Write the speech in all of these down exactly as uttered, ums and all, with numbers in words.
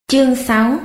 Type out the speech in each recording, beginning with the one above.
Chương sáu.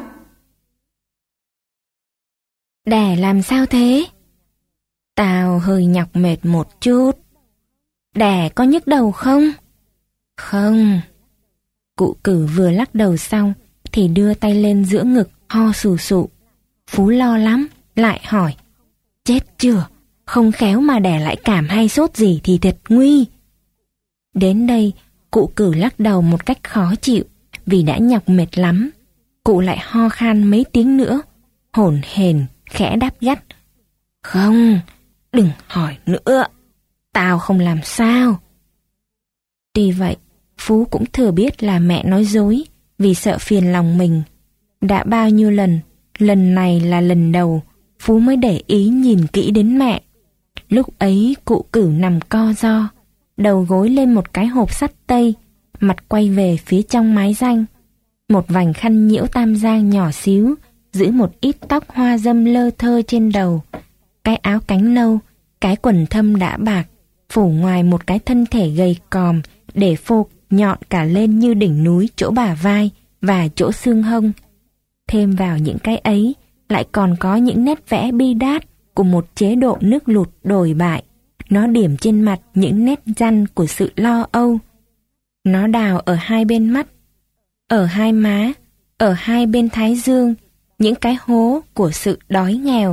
Đẻ làm sao thế? Tao hơi nhọc mệt một chút. Đẻ có nhức đầu không? Không. Cụ Cử vừa lắc đầu xong thì đưa tay lên giữa ngực ho sù sụ. Phú lo lắm, lại hỏi: chết chưa? Không khéo mà đẻ lại cảm hay sốt gì thì thật nguy. Đến đây, cụ Cử lắc đầu một cách khó chịu vì đã nhọc mệt lắm. Cụ lại ho khan mấy tiếng nữa, hổn hển khẽ đáp gắt: không, đừng hỏi nữa, tao không làm sao. Tuy vậy, Phú cũng thừa biết là mẹ nói dối vì sợ phiền lòng mình. Đã bao nhiêu lần, lần này là lần đầu Phú mới để ý nhìn kỹ đến mẹ. Lúc ấy cụ Cử nằm co ro, đầu gối lên một cái hộp sắt tây, mặt quay về phía trong mái ranh. Một vành khăn nhiễu tam giang nhỏ xíu, giữ một ít tóc hoa dâm lơ thơ trên đầu. Cái áo cánh nâu, cái quần thâm đã bạc, phủ ngoài một cái thân thể gầy còm, để phô nhọn cả lên như đỉnh núi chỗ bả vai và chỗ xương hông. Thêm vào những cái ấy, lại còn có những nét vẽ bi đát của một chế độ nước lụt đồi bại. Nó điểm trên mặt những nét răn của sự lo âu. Nó đào ở hai bên mắt, ở hai má, ở hai bên thái dương, những cái hố của sự đói nghèo.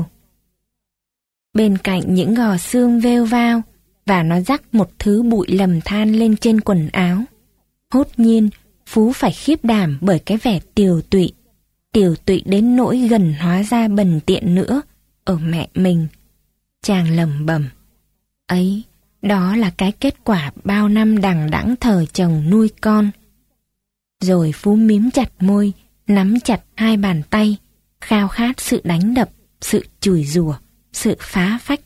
Bên cạnh những gò xương vêu vao, và nó rắc một thứ bụi lầm than lên trên quần áo. Hốt nhiên, Phú phải khiếp đảm bởi cái vẻ tiều tụy, tiều tụy đến nỗi gần hóa ra bần tiện nữa, ở mẹ mình. Chàng lẩm bẩm: ấy, đó là cái kết quả bao năm đằng đẵng thờ chồng nuôi con. Rồi Phú mím chặt môi, nắm chặt hai bàn tay, khao khát sự đánh đập, sự chùi rủa, sự phá phách.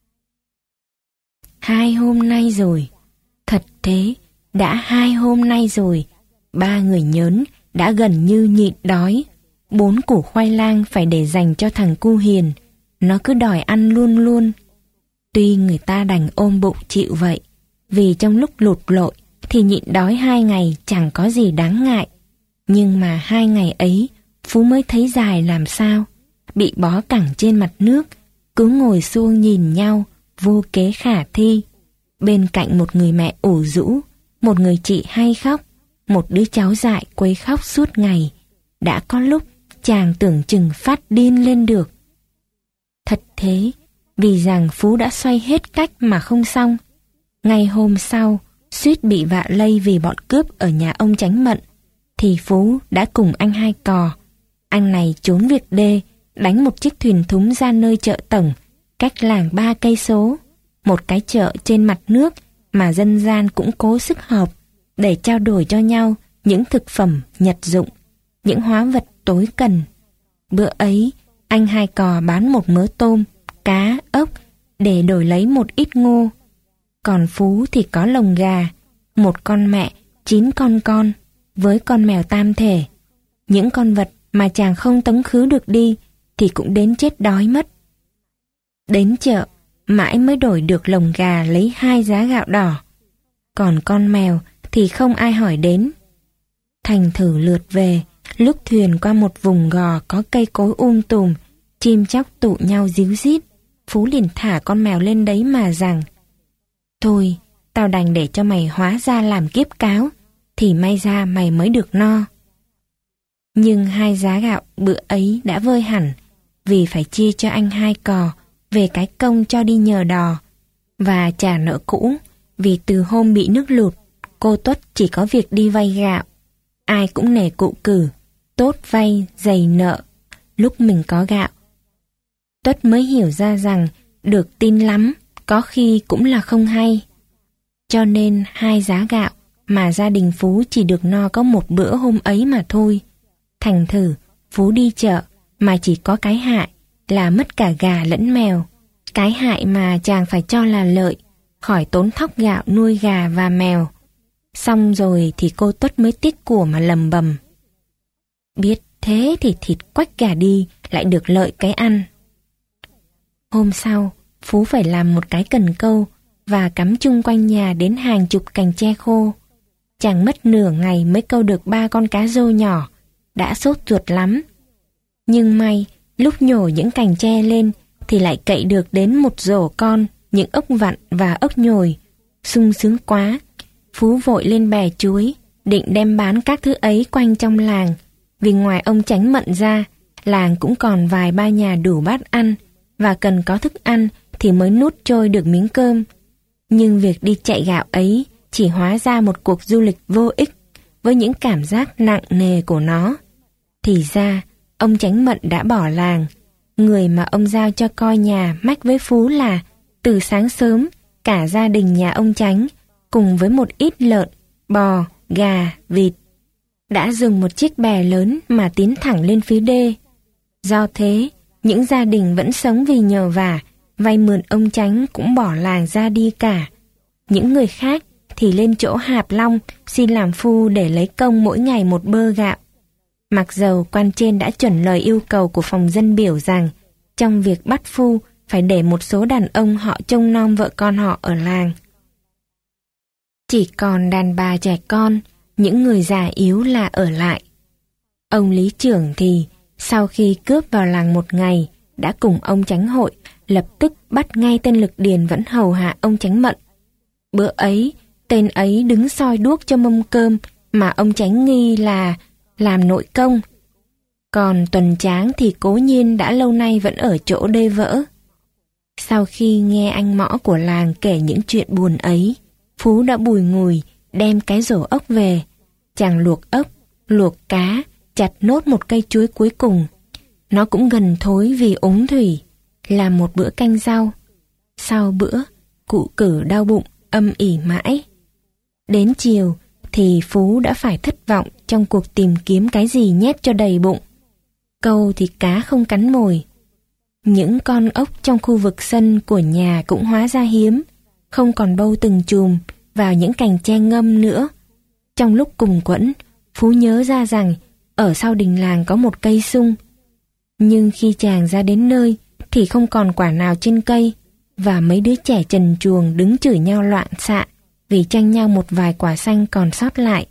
Hai hôm nay rồi, thật thế, đã hai hôm nay rồi, ba người nhớn đã gần như nhịn đói. Bốn củ khoai lang phải để dành cho thằng cu Hiền, nó cứ đòi ăn luôn luôn. Tuy người ta đành ôm bụng chịu vậy, vì trong lúc lụt lội thì nhịn đói hai ngày chẳng có gì đáng ngại. Nhưng mà hai ngày ấy, Phú mới thấy dài làm sao, bị bó cẳng trên mặt nước, cứ ngồi xuông nhìn nhau, vô kế khả thi. Bên cạnh một người mẹ ủ rũ, một người chị hay khóc, một đứa cháu dại quấy khóc suốt ngày. Đã có lúc chàng tưởng chừng phát điên lên được. Thật thế, vì rằng Phú đã xoay hết cách mà không xong. Ngày hôm sau, suýt bị vạ lây vì bọn cướp ở nhà ông Chánh Mận, thì Phú đã cùng anh Hai Cò. Anh này trốn việc đê, đánh một chiếc thuyền thúng ra nơi chợ tổng, cách làng ba cây số, một cái chợ trên mặt nước mà dân gian cũng cố sức họp để trao đổi cho nhau những thực phẩm nhật dụng, những hóa vật tối cần. Bữa ấy, anh Hai Cò bán một mớ tôm, cá, ốc để đổi lấy một ít ngô. Còn Phú thì có lồng gà, một con mẹ, chín con con, với con mèo tam thể. Những con vật mà chàng không tống khứ được đi thì cũng đến chết đói mất. Đến chợ, mãi mới đổi được lồng gà lấy hai giá gạo đỏ. Còn con mèo thì không ai hỏi đến. Thành thử lượt về, lúc thuyền qua một vùng gò có cây cối um tùm, chim chóc tụ nhau ríu rít, Phú liền thả con mèo lên đấy mà rằng: thôi, tao đành để cho mày hóa ra làm kiếp cáo, thì may ra mày mới được no. Nhưng hai giá gạo bữa ấy đã vơi hẳn, vì phải chia cho anh Hai Cò về cái công cho đi nhờ đò, và trả nợ cũ, vì từ hôm bị nước lụt, cô Tuất chỉ có việc đi vay gạo. Ai cũng nể cụ Cử, tốt vay, dày nợ, lúc mình có gạo. Tuất mới hiểu ra rằng được tin lắm, có khi cũng là không hay. Cho nên hai giá gạo mà gia đình Phú chỉ được no có một bữa hôm ấy mà thôi. Thành thử, Phú đi chợ mà chỉ có cái hại là mất cả gà lẫn mèo. Cái hại mà chàng phải cho là lợi, khỏi tốn thóc gạo nuôi gà và mèo. Xong rồi thì cô Tuất mới tiếc của mà lầm bầm: biết thế thì thịt quách gà đi, lại được lợi cái ăn. Hôm sau, Phú phải làm một cái cần câu và cắm chung quanh nhà đến hàng chục cành tre khô. Chàng mất nửa ngày mới câu được ba con cá rô nhỏ, đã sốt ruột lắm. Nhưng may, lúc nhổ những cành tre lên thì lại cậy được đến một rổ con, những ốc vặn và ốc nhồi. Sung sướng quá, Phú vội lên bè chuối, định đem bán các thứ ấy quanh trong làng. Vì ngoài ông Chánh Mận ra, làng cũng còn vài ba nhà đủ bát ăn, và cần có thức ăn thì mới nuốt trôi được miếng cơm. Nhưng việc đi chạy gạo ấy chỉ hóa ra một cuộc du lịch vô ích với những cảm giác nặng nề của nó. Thì ra, ông Chánh Mận đã bỏ làng. Người mà ông giao cho coi nhà mách với Phú là từ sáng sớm, cả gia đình nhà ông Chánh cùng với một ít lợn, bò, gà, vịt đã dùng một chiếc bè lớn mà tiến thẳng lên phía đê. Do thế, những gia đình vẫn sống vì nhờ vả, vay mượn ông Chánh cũng bỏ làng ra đi cả. Những người khác thì lên chỗ Hạp Long xin làm phu để lấy công mỗi ngày một bơ gạo. Mặc dầu quan trên đã chuẩn lời yêu cầu của phòng dân biểu rằng trong việc bắt phu phải để một số đàn ông họ trông nom vợ con họ ở làng. Chỉ còn đàn bà trẻ con, những người già yếu là ở lại. Ông lý trưởng thì sau khi cướp vào làng một ngày đã cùng ông Chánh hội lập tức bắt ngay tên Lực Điền vẫn hầu hạ ông Chánh Mận. Bữa ấy, tên ấy đứng soi đuốc cho mâm cơm mà ông Chánh nghi là làm nội công. Còn Tuần Tráng thì cố nhiên đã lâu nay vẫn ở chỗ đê vỡ. Sau khi nghe anh mõ của làng kể những chuyện buồn ấy, Phú đã bùi ngùi đem cái rổ ốc về. Chàng luộc ốc, luộc cá, chặt nốt một cây chuối cuối cùng. Nó cũng gần thối vì úng thủy, làm một bữa canh rau. Sau bữa, cụ Cử đau bụng, âm ỉ mãi. Đến chiều thì Phú đã phải thất vọng trong cuộc tìm kiếm cái gì nhét cho đầy bụng. Câu thì cá không cắn mồi. Những con ốc trong khu vực sân của nhà cũng hóa ra hiếm, không còn bâu từng chùm vào những cành tre ngâm nữa. Trong lúc cùng quẫn, Phú nhớ ra rằng ở sau đình làng có một cây sung. Nhưng khi chàng ra đến nơi thì không còn quả nào trên cây, và mấy đứa trẻ trần truồng đứng chửi nhau loạn xạ vì tranh nhau một vài quả xanh còn sót lại.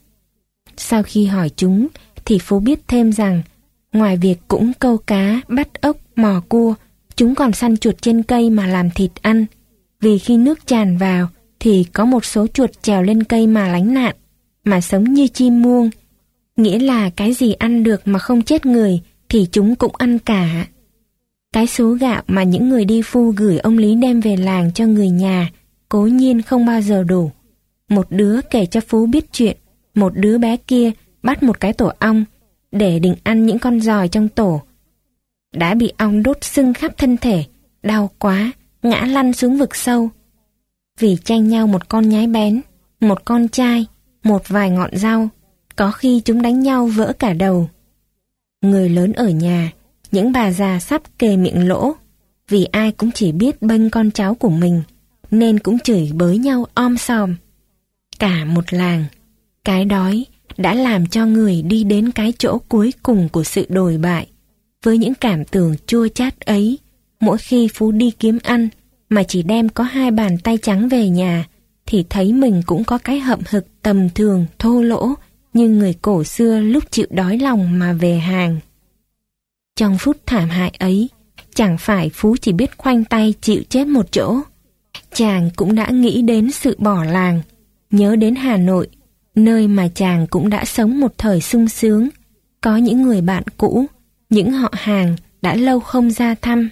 Sau khi hỏi chúng thì Phú biết thêm rằng ngoài việc cũng câu cá, bắt ốc, mò cua, chúng còn săn chuột trên cây mà làm thịt ăn. Vì khi nước tràn vào thì có một số chuột trèo lên cây mà lánh nạn, mà sống như chim muông. Nghĩa là cái gì ăn được mà không chết người thì chúng cũng ăn cả. Cái số gạo mà những người đi phu gửi ông Lý đem về làng cho người nhà cố nhiên không bao giờ đủ. Một đứa kể cho Phú biết chuyện, một đứa bé kia bắt một cái tổ ong để định ăn những con giòi trong tổ. Đã bị ong đốt sưng khắp thân thể, đau quá, ngã lăn xuống vực sâu. Vì tranh nhau một con nhái bén, một con trai, một vài ngọn rau, có khi chúng đánh nhau vỡ cả đầu. Người lớn ở nhà, những bà già sắp kề miệng lỗ, vì ai cũng chỉ biết bênh con cháu của mình, nên cũng chửi bới nhau om sòm. Cả một làng, cái đói đã làm cho người đi đến cái chỗ cuối cùng của sự đồi bại. Với những cảm tưởng chua chát ấy, mỗi khi Phú đi kiếm ăn mà chỉ đem có hai bàn tay trắng về nhà, thì thấy mình cũng có cái hậm hực tầm thường, thô lỗ, như người cổ xưa lúc chịu đói lòng mà về hàng. Trong phút thảm hại ấy, chẳng phải Phú chỉ biết khoanh tay chịu chết một chỗ. Chàng cũng đã nghĩ đến sự bỏ làng, nhớ đến Hà Nội, nơi mà chàng cũng đã sống một thời sung sướng, có những người bạn cũ, những họ hàng đã lâu không ra thăm.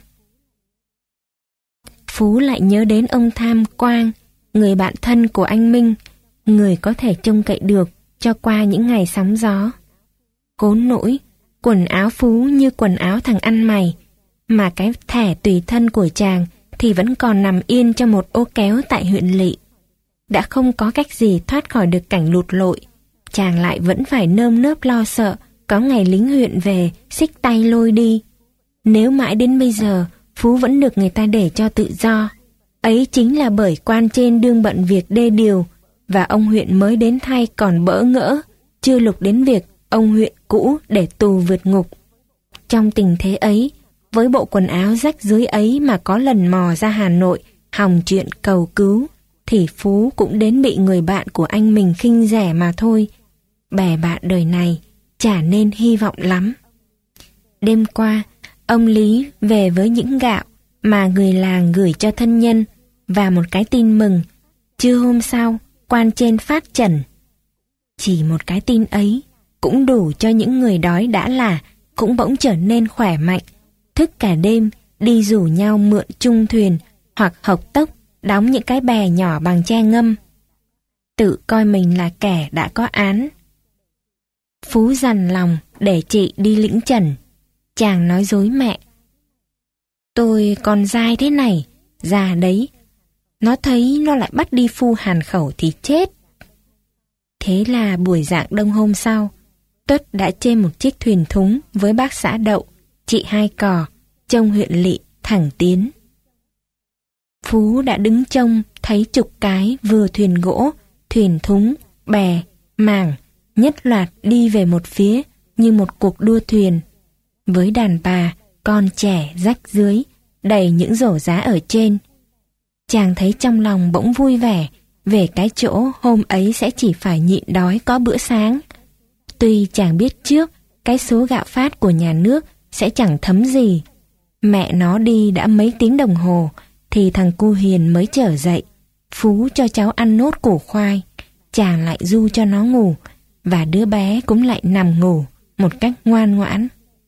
Phú lại nhớ đến ông Tham Quang, người bạn thân của anh Minh, người có thể trông cậy được cho qua những ngày sóng gió. Cốn nỗi, quần áo Phú như quần áo thằng ăn mày, mà cái thẻ tùy thân của chàng thì vẫn còn nằm yên trong một ô kéo tại huyện Lỵ. Đã không có cách gì thoát khỏi được cảnh lụt lội, chàng lại vẫn phải nơm nớp lo sợ có ngày lính huyện về xích tay lôi đi. Nếu mãi đến bây giờ Phú vẫn được người ta để cho tự do, ấy chính là bởi quan trên đương bận việc đê điều, và ông huyện mới đến thay còn bỡ ngỡ, chưa lục đến việc ông huyện cũ để tù vượt ngục. Trong tình thế ấy, với bộ quần áo rách rưới ấy mà có lần mò ra Hà Nội hòng chuyện cầu cứu, thì Phú cũng đến bị người bạn của anh mình khinh rẻ mà thôi. Bè bạn đời này, chả nên hy vọng lắm. Đêm qua, ông Lý về với những gạo mà người làng gửi cho thân nhân và một cái tin mừng. Trưa hôm sau, quan trên phát trần. Chỉ một cái tin ấy cũng đủ cho những người đói đã là cũng bỗng trở nên khỏe mạnh, thức cả đêm đi rủ nhau mượn chung thuyền hoặc hộc tốc đóng những cái bè nhỏ bằng tre ngâm. Tự coi mình là kẻ đã có án. Phú dằn lòng để chị đi lĩnh trần. Chàng nói dối mẹ. Tôi còn dai thế này, già đấy. Nó thấy nó lại bắt đi phu hàn khẩu thì chết. Thế là buổi rạng đông hôm sau, Tuất đã trên một chiếc thuyền thúng với bác xã Đậu, chị Hai Cò, trông huyện lỵ thẳng tiến. Phú đã đứng trông thấy chục cái vừa thuyền gỗ, thuyền thúng, bè, mảng, nhất loạt đi về một phía như một cuộc đua thuyền. Với đàn bà, con trẻ rách dưới, đầy những rổ giá ở trên. Chàng thấy trong lòng bỗng vui vẻ về cái chỗ hôm ấy sẽ chỉ phải nhịn đói có bữa sáng. Tuy chàng biết trước cái số gạo phát của nhà nước sẽ chẳng thấm gì. Mẹ nó đi đã mấy tiếng đồng hồ thì thằng cu Hiền mới trở dậy. Phú cho cháu ăn nốt củ khoai, chàng lại du cho nó ngủ, và đứa bé cũng lại nằm ngủ một cách ngoan ngoãn.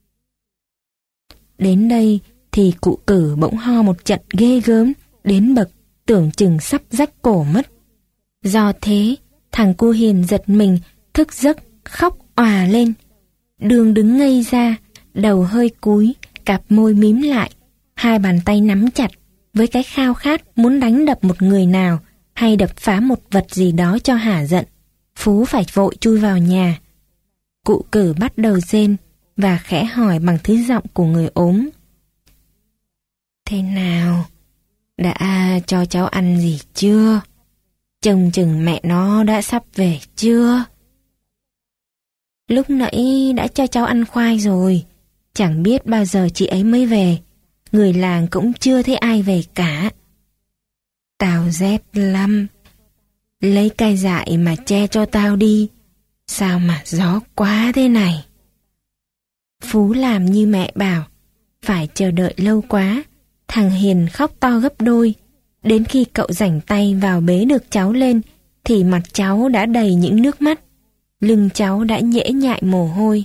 Đến đây thì cụ Cử bỗng ho một trận ghê gớm đến bậc tưởng chừng sắp rách cổ mất. Do thế, thằng cu Hiền giật mình, thức giấc, khóc òa lên. Đường đứng ngây ra, đầu hơi cúi, cặp môi mím lại, hai bàn tay nắm chặt, với cái khao khát muốn đánh đập một người nào hay đập phá một vật gì đó cho hả giận. Phú phải vội chui vào nhà. Cụ Cử bắt đầu rên và khẽ hỏi bằng thứ giọng của người ốm. Thế nào? Đã cho cháu ăn gì chưa? Trông chừng mẹ nó đã sắp về chưa? Lúc nãy đã cho cháu ăn khoai rồi. Chẳng biết bao giờ chị ấy mới về. Người làng cũng chưa thấy ai về cả. Tao rét lắm. Lấy cây dại mà che cho tao đi. Sao mà gió quá thế này? Phú làm như mẹ bảo. Phải chờ đợi lâu quá. Thằng Hiền khóc to gấp đôi. Đến khi cậu rảnh tay vào bế được cháu lên thì mặt cháu đã đầy những nước mắt. Lưng cháu đã nhễ nhại mồ hôi.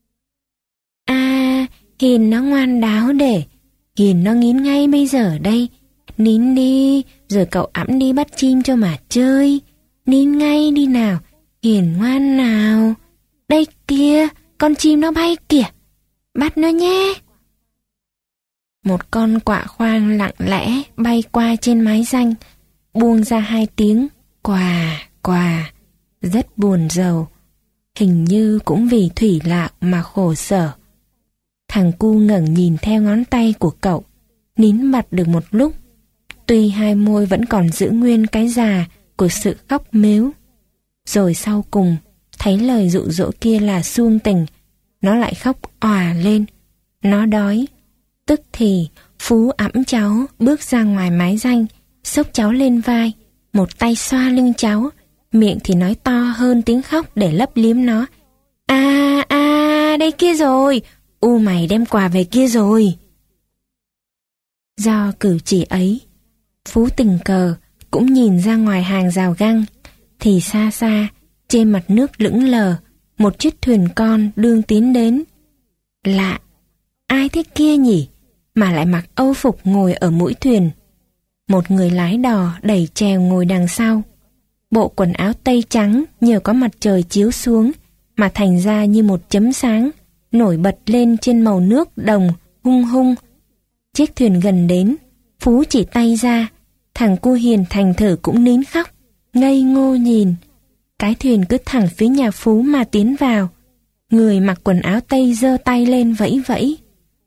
À, Hiền nó ngoan đáo để. Hiền nó nín ngay bây giờ đây. Nín đi, rồi cậu ẵm đi bắt chim cho mà chơi. Nín ngay đi nào, Hiền ngoan nào. Đây kia, con chim nó bay kìa. Bắt nó nhé. Một con quạ khoang lặng lẽ bay qua trên mái danh, buông ra hai tiếng quà quà, rất buồn rầu. Hình như cũng vì thủy lạc mà khổ sở. Thằng cu ngẩng nhìn theo ngón tay của cậu, nín bặt được một lúc. Tuy hai môi vẫn còn giữ nguyên cái già của sự khóc mếu. Rồi sau cùng, thấy lời dụ dỗ kia là suông tình, nó lại khóc òa lên. Nó đói. Tức thì Phú ẵm cháu bước ra ngoài mái danh, xốc cháu lên vai, một tay xoa lưng cháu, miệng thì nói to hơn tiếng khóc để lấp liếm nó. À à, đây kia rồi, u mày đem quà về kia rồi. Do cử chỉ ấy, Phú tình cờ cũng nhìn ra ngoài hàng rào găng, thì xa xa, trên mặt nước lững lờ, một chiếc thuyền con đương tiến đến. Lạ, ai thế kia nhỉ? Mà lại mặc âu phục ngồi ở mũi thuyền. Một người lái đò đẩy chèo ngồi đằng sau. Bộ quần áo tây trắng nhờ có mặt trời chiếu xuống mà thành ra như một chấm sáng, nổi bật lên trên màu nước đồng hung hung. Chiếc thuyền gần đến, Phú chỉ tay ra, thằng cu Hiền thành thử cũng nín khóc, ngây ngô nhìn. Cái thuyền cứ thẳng phía nhà Phú mà tiến vào. Người mặc quần áo tây giơ tay lên vẫy vẫy.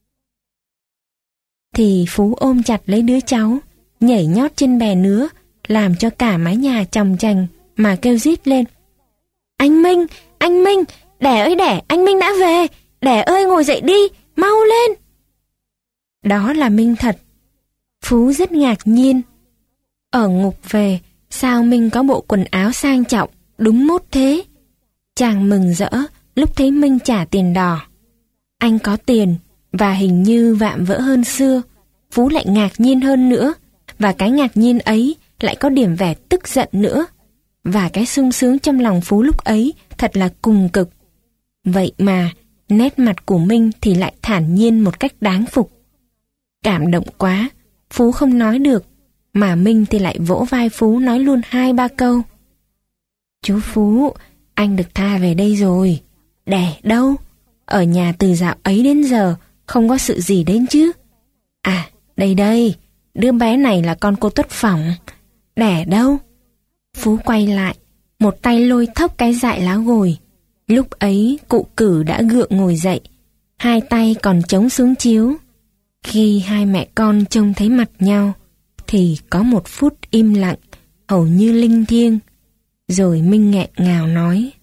Thì Phú ôm chặt lấy đứa cháu, nhảy nhót trên bè nứa, làm cho cả mái nhà chồng chành mà kêu rít lên. Anh Minh, anh Minh, đẻ ơi đẻ, anh Minh đã về, đẻ ơi ngồi dậy đi, mau lên. Đó là Minh thật. Phú rất ngạc nhiên. Ở ngục về, sao Minh có bộ quần áo sang trọng, đúng mốt thế? Chàng mừng rỡ, lúc thấy Minh trả tiền đò. Anh có tiền và hình như vạm vỡ hơn xưa. Phú lại ngạc nhiên hơn nữa, và cái ngạc nhiên ấy lại có điểm vẻ tức giận nữa. Và cái sung sướng trong lòng Phú lúc ấy thật là cùng cực. Vậy mà nét mặt của Minh thì lại thản nhiên một cách đáng phục. Cảm động quá, Phú không nói được, mà Minh thì lại vỗ vai Phú nói luôn hai ba câu. Chú Phú, anh được tha về đây rồi. Đẻ đâu? Ở nhà từ dạo ấy đến giờ không có sự gì đến chứ. À, đây đây, đứa bé này là con cô Tuất Phỏng. Đẻ đâu? Phú quay lại, một tay lôi thốc cái dại lá gồi. Lúc ấy cụ Cử đã gượng ngồi dậy, hai tay còn chống xuống chiếu. Khi hai mẹ con trông thấy mặt nhau, thì có một phút im lặng, hầu như linh thiêng. Rồi Minh nghẹn ngào nói: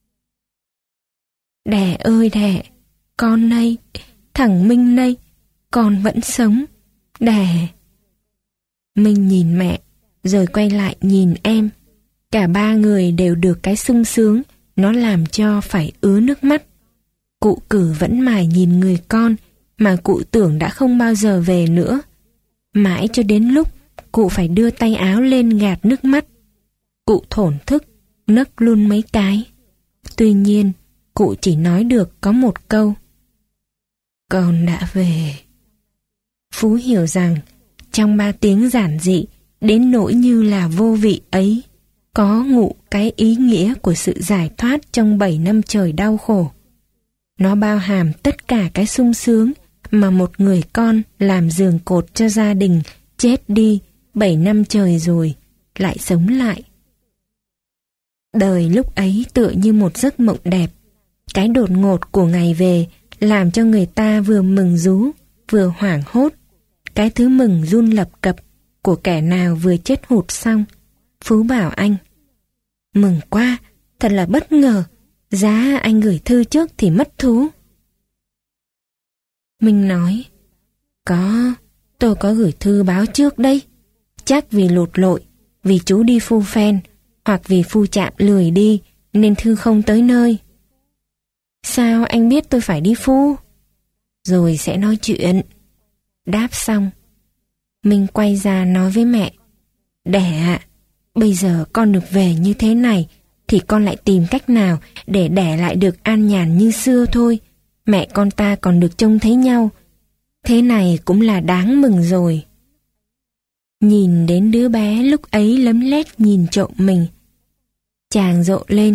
Đẻ ơi đẻ, con đây, thằng Minh đây, con vẫn sống, đẻ. Minh nhìn mẹ, rồi quay lại nhìn em. Cả ba người đều được cái sung sướng, nó làm cho phải ứa nước mắt. Cụ Cử vẫn mải nhìn người con, mà cụ tưởng đã không bao giờ về nữa. Mãi cho đến lúc cụ phải đưa tay áo lên gạt nước mắt. Cụ thổn thức, nấc luôn mấy cái. Tuy nhiên, cụ chỉ nói được có một câu: Con đã về. Phú hiểu rằng, trong ba tiếng giản dị, đến nỗi như là vô vị ấy, có ngụ cái ý nghĩa của sự giải thoát trong bảy năm trời đau khổ. Nó bao hàm tất cả cái sung sướng mà một người con làm giường cột cho gia đình chết đi bảy năm trời rồi, lại sống lại. Đời lúc ấy tựa như một giấc mộng đẹp. Cái đột ngột của ngày về làm cho người ta vừa mừng rú, vừa hoảng hốt. Cái thứ mừng run lập cập của kẻ nào vừa chết hụt xong. Phú bảo anh: Mừng quá, thật là bất ngờ. Giá anh gửi thư trước thì mất thú. Minh nói: Có, tôi có gửi thư báo trước đây. Chắc vì lụt lội, vì chú đi phu phen, hoặc vì phu chạm lười đi, nên thư không tới nơi. Sao anh biết tôi phải đi phu? Rồi sẽ nói chuyện. Đáp xong, Minh quay ra nói với mẹ: Đẻ ạ, bây giờ con được về như thế này, thì con lại tìm cách nào để đẻ lại được an nhàn như xưa thôi. Mẹ con ta còn được trông thấy nhau. Thế này cũng là đáng mừng rồi. Nhìn đến đứa bé lúc ấy lấm lét nhìn trộm mình, chàng rộ lên: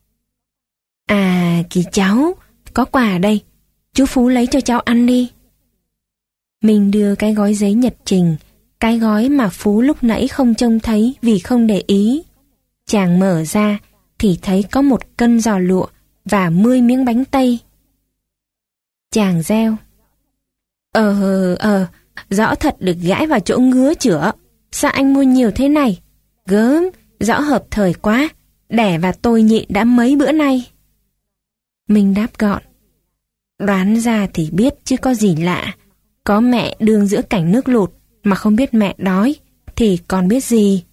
À kìa cháu, có quà đây, chú Phú lấy cho cháu ăn đi. Mình đưa cái gói giấy nhật trình, cái gói mà Phú lúc nãy không trông thấy vì không để ý. Chàng mở ra thì thấy có một cân giò lụa và mười miếng bánh tây. Chàng reo: Ờ, ờ, rõ thật được gãi vào chỗ ngứa chữa. Sao anh mua nhiều thế này? Gớm, rõ hợp thời quá. Đẻ và tôi nhịn đã mấy bữa nay. Mình đáp gọn: Đoán ra thì biết chứ có gì lạ. Có mẹ đương giữa cảnh nước lụt mà không biết mẹ đói thì còn biết gì.